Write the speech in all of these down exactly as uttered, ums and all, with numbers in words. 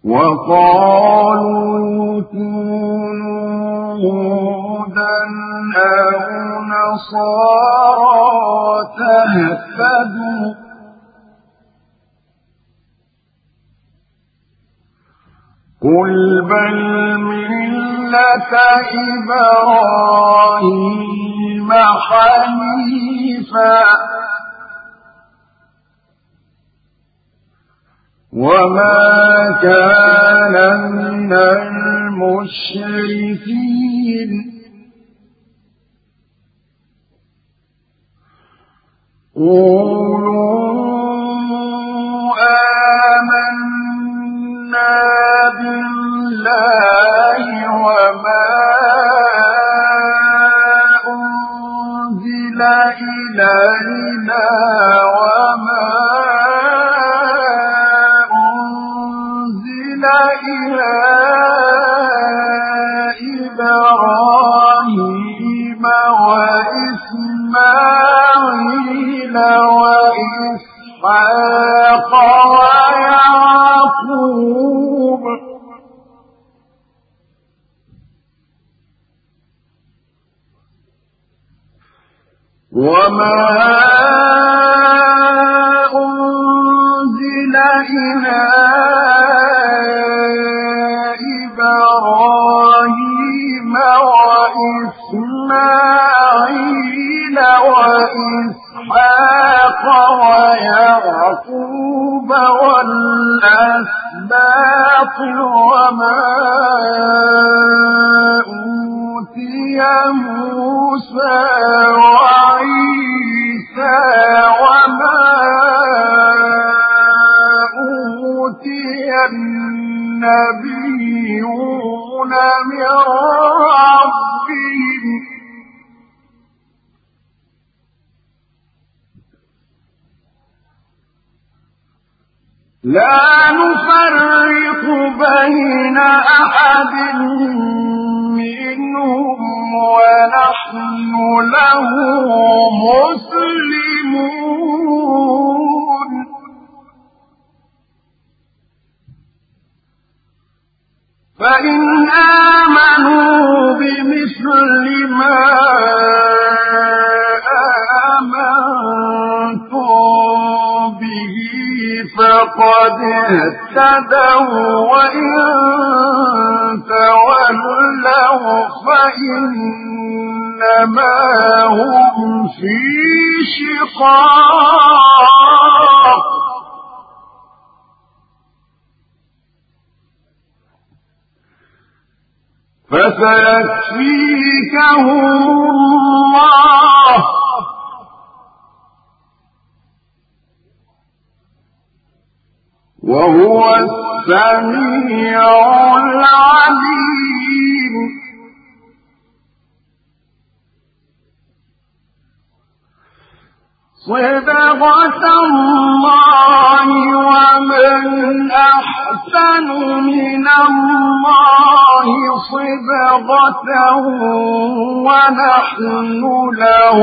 وقالوا كونوا هودا أو نصارى تهتدوا قل بل ملة إبراهيم حنيفا وما كان من المشركين قولوا آمنا بالله وما أنزل إلينا وما إلى إبراهيم وإسماعيل وإسحاق ويعقوب وما أنزل إلى إبراهيم وإسماعيل وإسحاق ويعقوب والأسباط وما أوتي موسى وعيسى وما أوتي النبيون من ربهم لا نفرق بين أحد منهم ونحن له مسلمون فإن آمنوا بمثل ما آمنتم به فقد اهتدوا وإن تولوا فإنما هم في شقاق فسيكفيكهم الله وهو السميع العليم صبغة الله ومن أحسن من الله صبغة ونحن له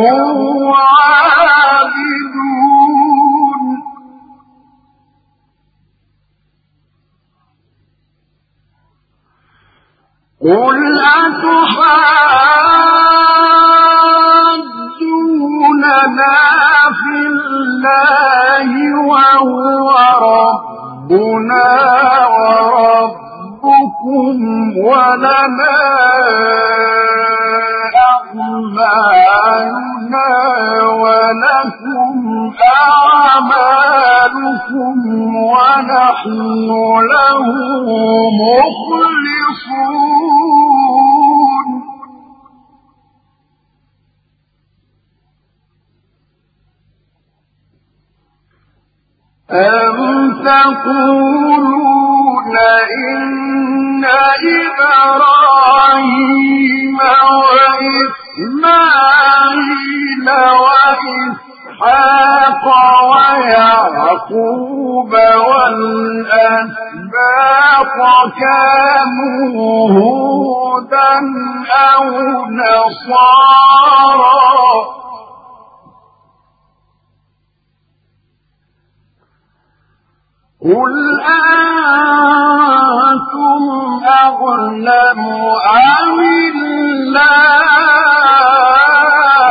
عابدون قل أتحاجوننا في الله وهو ربنا وربكم ولنا أعمالنا ولكم أعمالكم ونحن له مخلصون أم تقولون إن إبراهيم وإسماعيل وإسحاق ويعقوب والأسباط كانوا هودا أو نصارى قل أظلم أم الله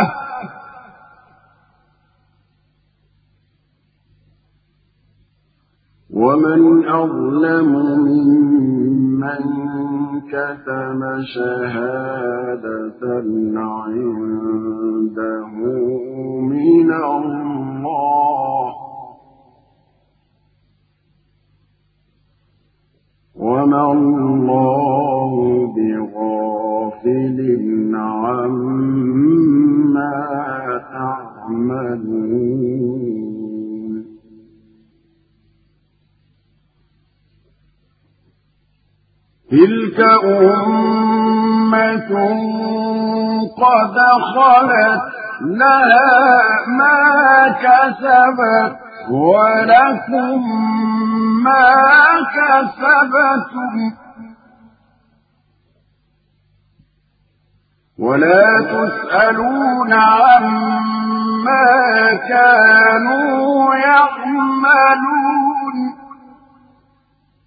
ومن أظلم ممن كتم شهادة عنده من الله وما الله بغافل عما تعملون تلك أمة قد خلت لها ما كسبت ولكم ما كسبتم ولا تسألون عما كانوا